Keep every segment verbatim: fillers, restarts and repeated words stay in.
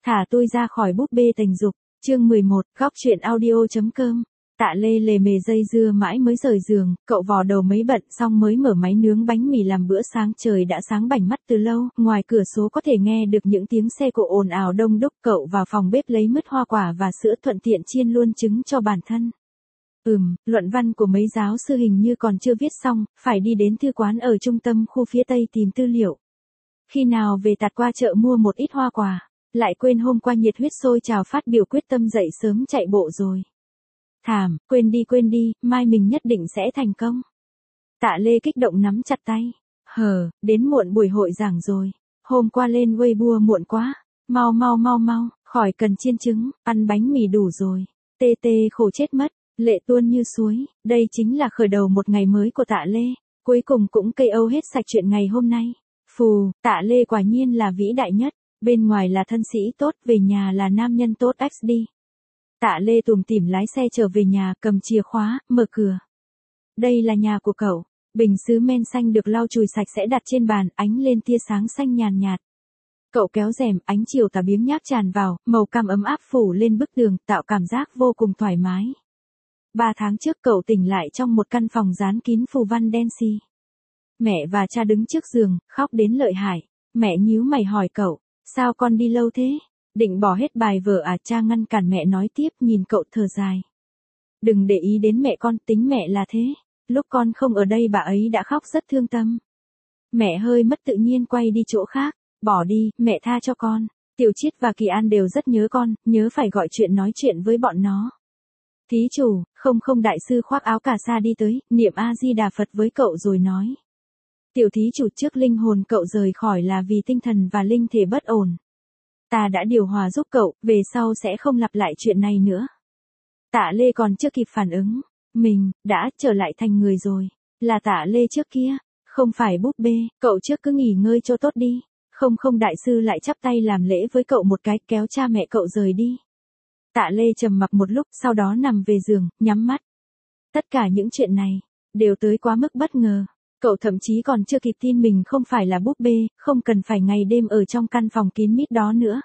Thả tôi ra khỏi búp bê tình dục. Chương mười một, góc truyện audio.com. Tạ Lê lề mề dây dưa mãi mới rời giường, cậu vò đầu mấy bận xong mới mở máy nướng bánh mì làm bữa sáng. Trời đã sáng bảnh mắt từ lâu, ngoài cửa sổ có thể nghe được những tiếng xe cộ ồn ào đông đúc. Cậu vào phòng bếp lấy mứt hoa quả và sữa thuận tiện chiên luôn trứng cho bản thân. Ừm, luận văn của mấy giáo sư hình như còn chưa viết xong, phải đi đến thư quán ở trung tâm khu phía Tây tìm tư liệu. Khi nào về tạt qua chợ mua một ít hoa quả, lại quên hôm qua nhiệt huyết sôi trào phát biểu quyết tâm dậy sớm chạy bộ rồi. Thảm, quên đi quên đi, mai mình nhất định sẽ thành công. Tạ Lê kích động nắm chặt tay. Hờ, đến muộn buổi hội giảng rồi. Hôm qua lên Weibo muộn quá. Mau mau mau mau, khỏi cần chiên trứng, ăn bánh mì đủ rồi. Tê tê khổ chết mất, lệ tuôn như suối. Đây chính là khởi đầu một ngày mới của Tạ Lê. Cuối cùng cũng ca o hết sạch chuyện ngày hôm nay. Phù, Tạ Lê quả nhiên là vĩ đại nhất. Bên ngoài là thân sĩ tốt, về nhà là nam nhân tốt ích đi. Tạ Lê tủm tỉm lái xe trở về nhà, cầm chìa khóa, mở cửa. Đây là nhà của cậu. Bình sứ men xanh được lau chùi sạch sẽ đặt trên bàn, ánh lên tia sáng xanh nhàn nhạt. Cậu kéo rèm, ánh chiều tà biếng nhác tràn vào, màu cam ấm áp phủ lên bức tường, tạo cảm giác vô cùng thoải mái. Ba tháng trước cậu tỉnh lại trong một căn phòng dán kín phù văn đen xì. Mẹ và cha đứng trước giường, khóc đến lợi hại. Mẹ nhíu mày hỏi cậu, sao con đi lâu thế? Định bỏ hết bài vở à? Cha ngăn cản mẹ nói tiếp, nhìn cậu thở dài. Đừng để ý đến mẹ con, tính mẹ là thế. Lúc con không ở đây bà ấy đã khóc rất thương tâm. Mẹ hơi mất tự nhiên quay đi chỗ khác. Bỏ đi, mẹ tha cho con. Tiểu Chiết và Kỳ An đều rất nhớ con, nhớ phải gọi chuyện nói chuyện với bọn nó. Thí chủ, không không đại sư khoác áo cà sa đi tới, niệm A-di-đà Phật với cậu rồi nói. Tiểu thí chủ, trước linh hồn cậu rời khỏi là vì tinh thần và linh thể bất ổn. Ta đã điều hòa giúp cậu, về sau sẽ không lặp lại chuyện này nữa. Tạ Lê còn chưa kịp phản ứng. Mình, đã trở lại thành người rồi. Là Tạ Lê trước kia, không phải búp bê, cậu trước cứ nghỉ ngơi cho tốt đi. Không không đại sư lại chắp tay làm lễ với cậu một cái, kéo cha mẹ cậu rời đi. Tạ Lê trầm mặc một lúc, sau đó nằm về giường, nhắm mắt. Tất cả những chuyện này, đều tới quá mức bất ngờ. Cậu thậm chí còn chưa kịp tin mình không phải là búp bê, không cần phải ngày đêm ở trong căn phòng kín mít đó nữa.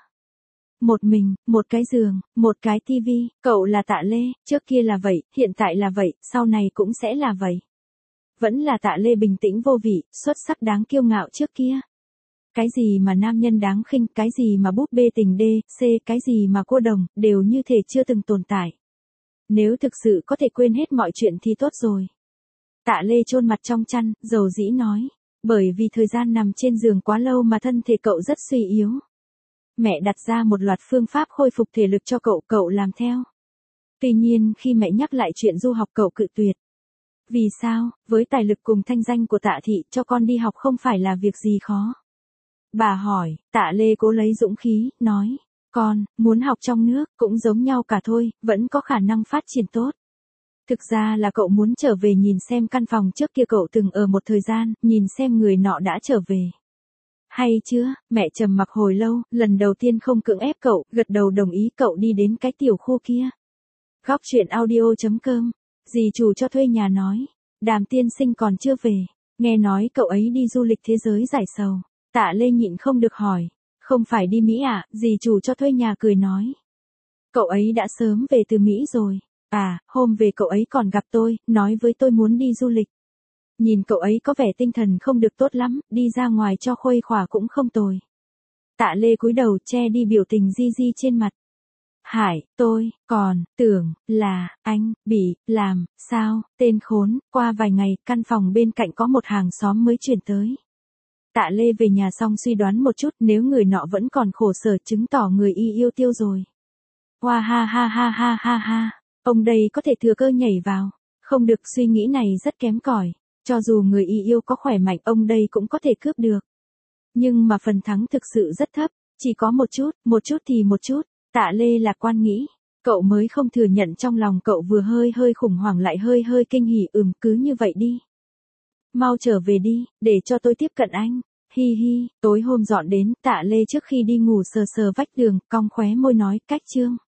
Một mình, một cái giường, một cái tivi, cậu là Tạ Lê, trước kia là vậy, hiện tại là vậy, sau này cũng sẽ là vậy. Vẫn là Tạ Lê bình tĩnh vô vị, xuất sắc đáng kiêu ngạo trước kia. Cái gì mà nam nhân đáng khinh, cái gì mà búp bê tình đê, c, cái gì mà cô đồng, đều như thể chưa từng tồn tại. Nếu thực sự có thể quên hết mọi chuyện thì tốt rồi. Tạ Lê chôn mặt trong chăn, dầu dĩ nói. Bởi vì thời gian nằm trên giường quá lâu mà thân thể cậu rất suy yếu. Mẹ đặt ra một loạt phương pháp khôi phục thể lực cho cậu, cậu làm theo. Tuy nhiên khi mẹ nhắc lại chuyện du học cậu cự tuyệt. Vì sao? Với tài lực cùng thanh danh của Tạ thị, cho con đi học không phải là việc gì khó. Bà hỏi, Tạ Lê cố lấy dũng khí, nói. Con, muốn học trong nước, cũng giống nhau cả thôi, vẫn có khả năng phát triển tốt. Thực ra là cậu muốn trở về nhìn xem căn phòng trước kia cậu từng ở một thời gian, nhìn xem người nọ đã trở về. Hay chưa? Mẹ trầm mặc hồi lâu, lần đầu tiên không cưỡng ép cậu, gật đầu đồng ý. Cậu đi đến cái tiểu khu kia. Góc truyện audio.com. Dì chủ cho thuê nhà nói. Đàm tiên sinh còn chưa về. Nghe nói cậu ấy đi du lịch thế giới giải sầu. Tạ Lê nhịn không được hỏi. Không phải đi Mỹ à? Dì chủ cho thuê nhà cười nói. Cậu ấy đã sớm về từ Mỹ rồi. À, hôm về cậu ấy còn gặp tôi, nói với tôi muốn đi du lịch. Nhìn cậu ấy có vẻ tinh thần không được tốt lắm, đi ra ngoài cho khuây khỏa cũng không tồi. Tạ Lê cúi đầu che đi biểu tình di di trên mặt. Hải, tôi, còn, tưởng, là, anh, bị, làm, sao, tên khốn. Qua vài ngày, căn phòng bên cạnh có một hàng xóm mới chuyển tới. Tạ Lê về nhà xong suy đoán một chút, nếu người nọ vẫn còn khổ sở chứng tỏ người y yêu tiêu rồi. Hoa ha ha ha ha ha ha, ông đây có thể thừa cơ nhảy vào. Không được, suy nghĩ này rất kém cỏi. Cho dù người y yêu có khỏe mạnh, ông đây cũng có thể cướp được. Nhưng mà phần thắng thực sự rất thấp, chỉ có một chút, một chút thì một chút. Tạ Lê lạc quan nghĩ. Cậu mới không thừa nhận trong lòng cậu vừa hơi hơi khủng hoảng lại hơi hơi kinh hỉ. Ừm, cứ như vậy đi. Mau trở về đi, để cho tôi tiếp cận anh. Hi hi, tối hôm dọn đến, Tạ Lê trước khi đi ngủ sờ sờ vách tường, cong khóe môi nói, cách chương.